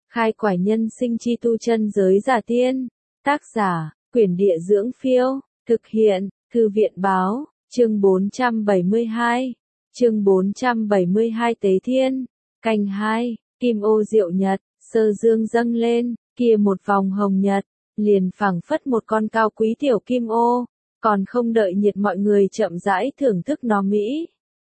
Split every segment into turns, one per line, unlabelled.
Khai quải nhân sinh chi tu chân giới giả tiên. Tác giả, Quyển Địa Dưỡng Phiêu. Thực hiện, Thư viện Báo. Chương 472. Chương 472 Tế Thiên. Canh 2. Kim ô diệu nhật, sơ dương dâng lên, kia một vòng hồng nhật, liền phảng phất một con cao quý tiểu kim ô, còn không đợi nhiệt mọi người chậm rãi thưởng thức nó mỹ.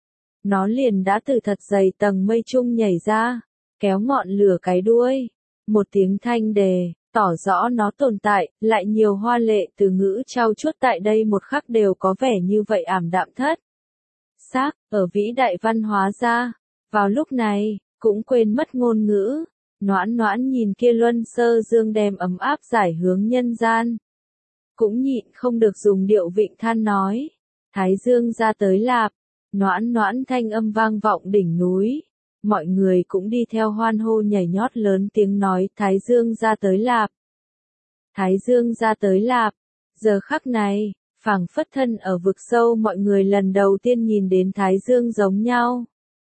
Nó liền đã từ thật dày tầng mây trung nhảy ra, kéo ngọn lửa cái đuôi. Một tiếng thanh đề, tỏ rõ nó tồn tại, lại nhiều hoa lệ từ ngữ trao chuốt tại đây một khắc đều có vẻ như vậy ảm đạm thất xác, ở vĩ đại văn hóa ra. Vào lúc này, cũng quên mất ngôn ngữ, Noãn Noãn nhìn kia luân sơ dương đem ấm áp giải hướng nhân gian. Cũng nhịn không được dùng điệu vịnh than nói, Thái Dương ra tới lạp, Noãn Noãn thanh âm vang vọng đỉnh núi. Mọi người cũng đi theo hoan hô nhảy nhót lớn tiếng nói Thái Dương ra tới lạp. Thái Dương ra tới lạp. Giờ khắc này, phảng phất thân ở vực sâu mọi người lần đầu tiên nhìn đến Thái Dương giống nhau.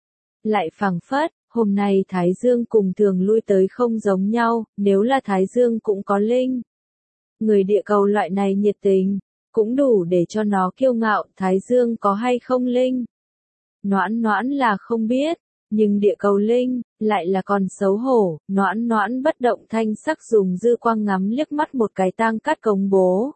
Lại phảng phất, hôm nay Thái Dương cùng thường lui tới không giống nhau, nếu là Thái Dương cũng có linh. Người địa cầu loại này nhiệt tình, cũng đủ để cho nó kiêu ngạo Thái Dương có hay không linh. Noãn Noãn là không biết. Nhưng địa cầu linh, lại là còn xấu hổ, Noãn Noãn bất động thanh sắc dùng dư quang ngắm liếc mắt một cái tang cát công bố.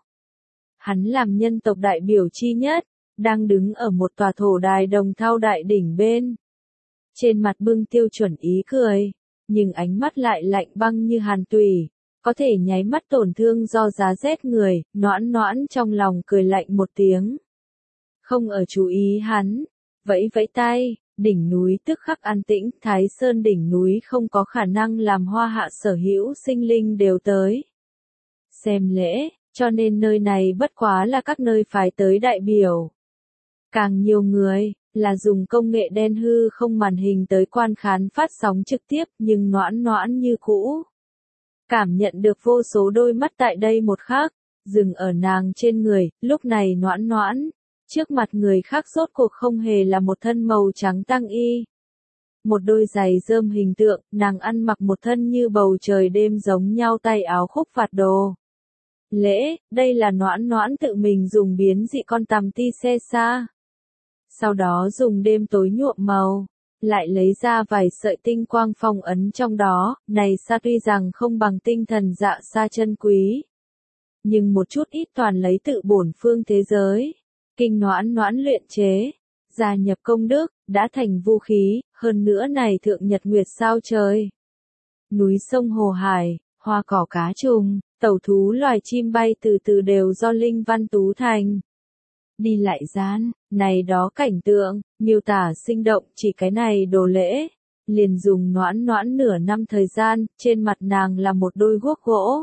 Hắn làm nhân tộc đại biểu chi nhất, đang đứng ở một tòa thổ đài đồng thau đại đỉnh bên. Trên mặt bưng tiêu chuẩn ý cười, nhưng ánh mắt lại lạnh băng như hàn tủy, có thể nháy mắt tổn thương do giá rét người, Noãn Noãn trong lòng cười lạnh một tiếng. Không ở chú ý hắn, vẫy vẫy tay. Đỉnh núi tức khắc an tĩnh, Thái Sơn đỉnh núi không có khả năng làm hoa hạ sở hữu sinh linh đều tới xem lễ, cho nên nơi này bất quá là các nơi phái tới đại biểu. Càng nhiều người, là dùng công nghệ đen hư không màn hình tới quan khán phát sóng trực tiếp, nhưng Noãn Noãn như cũ. Cảm nhận được vô số đôi mắt tại đây một khắc, dừng ở nàng trên người, lúc này Noãn Noãn. Trước mặt người khác rốt cuộc không hề là một thân màu trắng tang y. Một đôi giày rơm hình tượng, nàng ăn mặc một thân như bầu trời đêm giống nhau tay áo khúc vạt đồ. Lễ, đây là Noãn Noãn tự mình dùng biến dị con tằm ti xe xa. Sau đó dùng đêm tối nhuộm màu, lại lấy ra vài sợi tinh quang phong ấn trong đó, này xa tuy rằng không bằng tinh thần dạ xa chân quý. Nhưng một chút ít toàn lấy tự bổn phương thế giới. Kinh Noãn Noãn luyện chế, gia nhập công đức, đã thành vũ khí, hơn nữa này thượng nhật nguyệt sao trời. Núi sông hồ hải, hoa cỏ cá trùng, tẩu thú loài chim bay từ từ đều do linh văn tú thành. Đi lại gian, này đó cảnh tượng, miêu tả sinh động chỉ cái này đồ lễ. Liền dùng Noãn Noãn nửa năm thời gian, trên mặt nàng là một đôi guốc gỗ.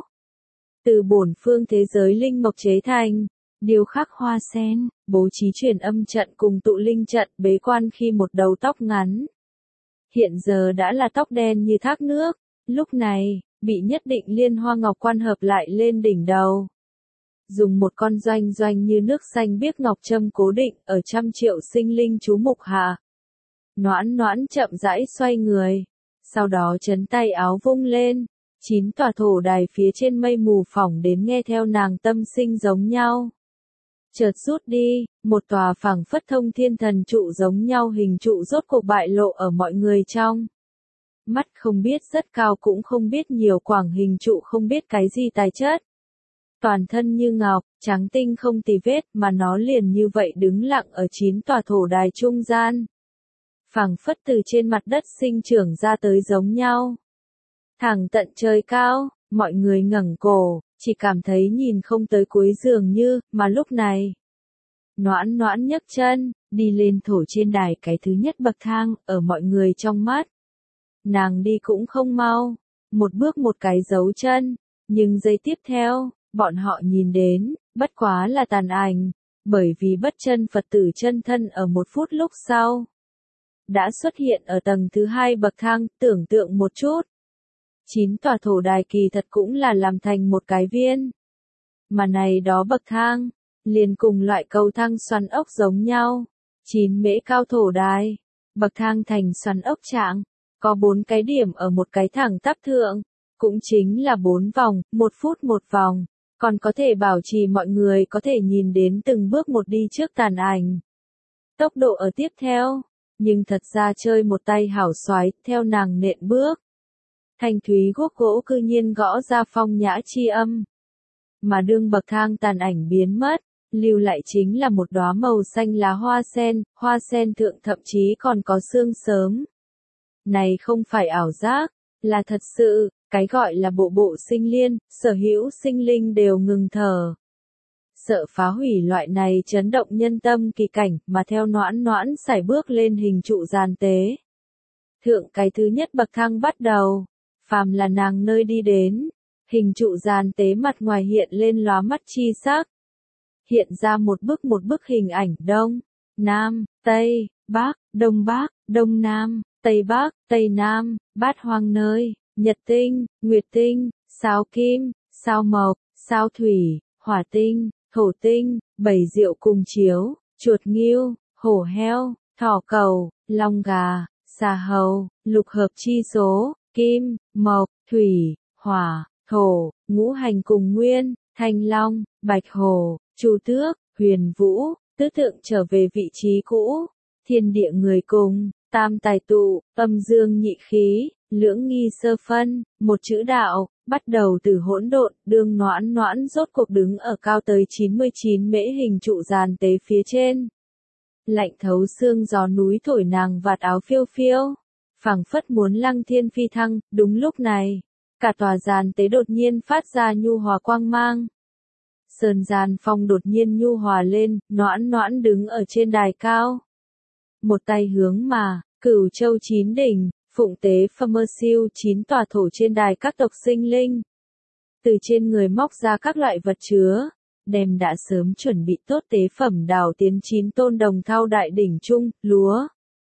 Từ bổn phương thế giới linh mộc chế thành. Điêu khắc hoa sen, bố trí truyền âm trận cùng tụ linh trận bế quan khi một đầu tóc ngắn. Hiện giờ đã là tóc đen như thác nước, lúc này, bị nhất định liên hoa ngọc quan hợp lại lên đỉnh đầu. Dùng một con doanh doanh như nước xanh biếc ngọc châm cố định ở 100 triệu sinh linh chú mục hạ. Noãn Noãn chậm rãi xoay người, sau đó chấn tay áo vung lên, 9 tòa thổ đài phía trên mây mù phỏng đến nghe theo nàng tâm sinh giống nhau. Chợt rút đi, một tòa phảng phất thông thiên thần trụ giống nhau hình trụ rốt cuộc bại lộ ở mọi người trong. Mắt không biết rất cao cũng không biết nhiều quảng hình trụ không biết cái gì tài chất. Toàn thân như ngọc, trắng tinh không tì vết mà nó liền như vậy đứng lặng ở 9 tòa thổ đài trung gian. Phảng phất từ trên mặt đất sinh trưởng ra tới giống nhau. Thẳng tận trời cao, mọi người ngẩng cổ. Chỉ cảm thấy nhìn không tới cuối dường như, mà lúc này. Noãn Noãn nhấc chân, đi lên thổ trên đài cái thứ nhất bậc thang, ở mọi người trong mắt. Nàng đi cũng không mau, một bước một cái dấu chân, nhưng giây tiếp theo, bọn họ nhìn đến, bất quá là tàn ảnh, bởi vì bất chân Phật tử chân thân ở một phút lúc sau. Đã xuất hiện ở tầng thứ 2 bậc thang, tưởng tượng một chút. 9 tòa thổ đài kỳ thật cũng là làm thành một cái viên. Mà này đó bậc thang, liền cùng loại cầu thang xoắn ốc giống nhau. 9 mễ cao thổ đài, bậc thang thành xoắn ốc trạng, có 4 cái điểm ở một cái thẳng tắp thượng, cũng chính là 4 vòng, 1 phút một vòng, còn có thể bảo trì mọi người có thể nhìn đến từng bước một đi trước tàn ảnh. Tốc độ ở tiếp theo, nhưng thật ra chơi một tay hảo xoái, theo nàng nện bước. Thanh thúy guốc gỗ cư nhiên gõ ra phong nhã chi âm. Mà đương bậc thang tàn ảnh biến mất, lưu lại chính là một đóa màu xanh lá hoa sen thượng thậm chí còn có sương sớm. Này không phải ảo giác, là thật sự, cái gọi là bộ bộ sinh liên, sở hữu sinh linh đều ngừng thở. Sợ phá hủy loại này chấn động nhân tâm kỳ cảnh mà theo noãn noãn sải bước lên hình trụ giàn tế. Thượng cái thứ nhất bậc thang bắt đầu, phàm là nàng nơi đi đến, hình trụ giàn tế mặt ngoài hiện lên lóa mắt chi sắc. Hiện ra một bức hình ảnh đông, nam, tây, bắc, đông nam, tây bắc, tây nam, bát hoang nơi, nhật tinh, nguyệt tinh, sao kim, sao mộc, sao thủy, hỏa tinh, thổ tinh, bảy diệu cùng chiếu, chuột nghiêu, hổ heo, thỏ cầu, long gà, xà hầu, lục hợp chi số, kim, mộc, thủy, hỏa, thổ, ngũ hành cùng nguyên, thanh long, bạch hổ, chu tước, huyền vũ, tứ tượng trở về vị trí cũ, thiên địa người cùng, tam tài tụ, âm dương nhị khí, lưỡng nghi sơ phân, một chữ đạo, bắt đầu từ hỗn độn, đương noãn noãn rốt cuộc đứng ở cao tới 99 mễ hình trụ giàn tế phía trên. Lạnh thấu xương gió núi thổi nàng vạt áo phiêu phiêu, phảng phất muốn lăng thiên phi thăng, đúng lúc này, cả tòa giàn tế đột nhiên phát ra nhu hòa quang mang. Sơn gian phong đột nhiên nhu hòa lên, noãn noãn đứng ở trên đài cao. Một tay hướng mà, Cửu Châu 9 đỉnh, phụng tế Phammersiêu 9 tòa thổ trên đài các tộc sinh linh. Từ trên người móc ra các loại vật chứa, đem đã sớm chuẩn bị tốt tế phẩm đào tiến 9 tôn đồng thau đại đỉnh trung, lúa,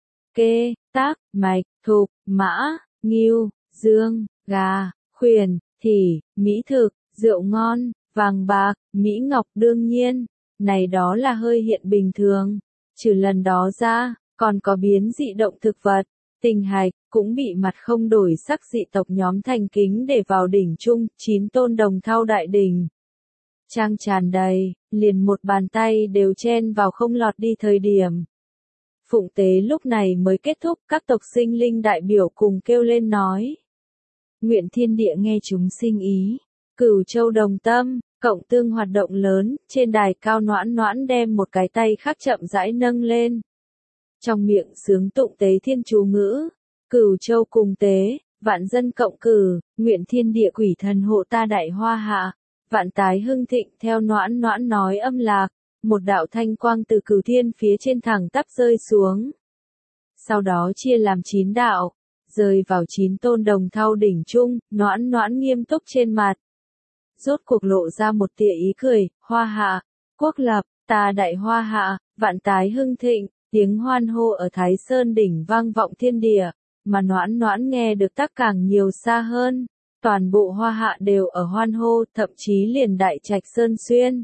kê, tác, mạch, thục, mã, ngưu, dương, gà, khuyển, thỉ, mỹ thực, rượu ngon, vàng bạc, mỹ ngọc đương nhiên, này đó là hơi hiện bình thường. Trừ lần đó ra, còn có biến dị động thực vật, tinh hạch, cũng bị mặt không đổi sắc dị tộc nhóm thành kính để vào đỉnh trung, 9 tôn đồng thau đại đỉnh. Trang tràn đầy, liền một bàn tay đều chen vào không lọt đi thời điểm. Phụng tế lúc này mới kết thúc, các tộc sinh linh đại biểu cùng kêu lên nói. Nguyện thiên địa nghe chúng sinh ý, Cửu Châu đồng tâm, cộng tương hoạt động lớn, trên đài cao noãn noãn đem một cái tay khác chậm rãi nâng lên. Trong miệng sướng tụng tế thiên chú ngữ, Cửu Châu cùng tế, vạn dân cộng cử, nguyện thiên địa quỷ thần hộ ta đại hoa hạ, vạn tái hưng thịnh theo noãn noãn nói âm lạc, một đạo thanh quang từ cửu thiên phía trên thẳng tắp rơi xuống. Sau đó chia làm 9 đạo, rơi vào 9 tôn đồng thau đỉnh trung, noãn noãn nghiêm túc trên mặt. Rốt cuộc lộ ra một tia ý cười, hoa hạ, quốc lập, ta đại hoa hạ, vạn tái hưng thịnh, tiếng hoan hô ở Thái Sơn đỉnh vang vọng thiên địa, mà noãn noãn nghe được tác càng nhiều xa hơn, toàn bộ hoa hạ đều ở hoan hô, thậm chí liền đại trạch sơn xuyên.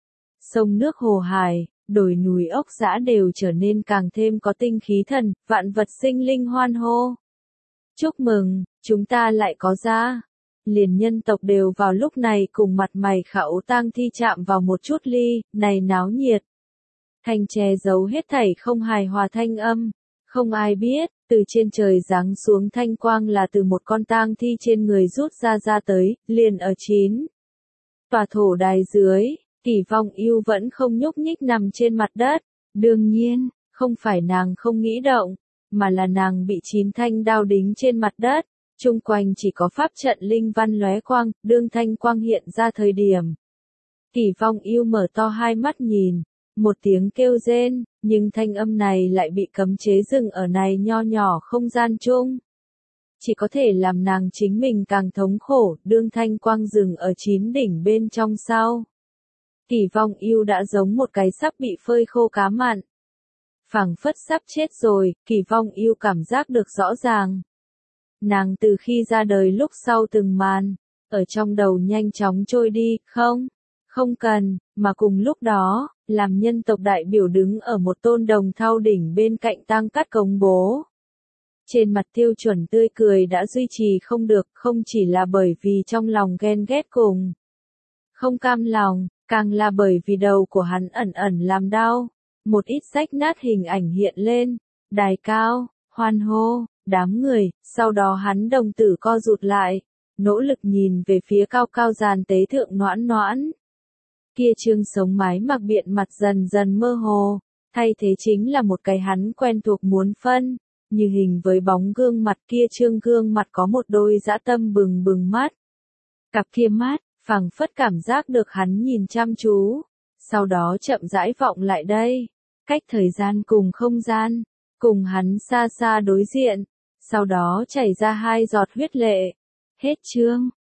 Sông nước hồ hải, đồi núi ốc dã đều trở nên càng thêm có tinh khí thần, vạn vật sinh linh hoan hô. Chúc mừng, chúng ta lại có ra. Liền nhân tộc đều vào lúc này cùng mặt mày khảo tang thi chạm vào một chút ly, này náo nhiệt. Thanh che giấu hết thảy không hài hòa thanh âm, không ai biết, từ trên trời giáng xuống thanh quang là từ một con tang thi trên người rút ra tới, liền ở 9. Tòa thổ đài dưới, Kỷ Vong Yêu vẫn không nhúc nhích nằm trên mặt đất, đương nhiên, không phải nàng không nghĩ động, mà là nàng bị 9 thanh đao đính trên mặt đất. Trung quanh chỉ có pháp trận linh văn lóe quang, đương thanh quang hiện ra thời điểm. Kỷ Vong Yêu mở to hai mắt nhìn, một tiếng kêu rên, nhưng thanh âm này lại bị cấm chế dừng ở này nho nhỏ không gian chung. Chỉ có thể làm nàng chính mình càng thống khổ, đương thanh quang dừng ở 9 đỉnh bên trong sau. Kỷ Vong Yêu đã giống một cái sắp bị phơi khô cá mặn. Phảng phất sắp chết rồi, Kỷ Vong Yêu cảm giác được rõ ràng. Nàng từ khi ra đời lúc sau từng màn, ở trong đầu nhanh chóng trôi đi, không cần, mà cùng lúc đó, làm nhân tộc đại biểu đứng ở một tôn đồng thau đỉnh bên cạnh tang cát công bố. Trên mặt Tiêu Chuẩn tươi cười đã duy trì không được, không chỉ là bởi vì trong lòng ghen ghét cùng không cam lòng, càng là bởi vì đầu của hắn ẩn ẩn làm đau. Một ít rách nát hình ảnh hiện lên, đài cao, hoan hô, đám người, sau đó hắn đồng tử co rụt lại, nỗ lực nhìn về phía cao cao giàn tế thượng Noãn Noãn. Kia trương sống mái mặc biện mặt dần dần mơ hồ, thay thế chính là một cái hắn quen thuộc muốn phân, như hình với bóng gương mặt kia trương gương mặt có một đôi dã tâm bừng bừng mắt. Cặp kia mắt, phảng phất cảm giác được hắn nhìn chăm chú, sau đó chậm rãi vọng lại đây, cách thời gian cùng không gian, cùng hắn xa xa đối diện, sau đó chảy ra 2 giọt huyết lệ. Hết chương.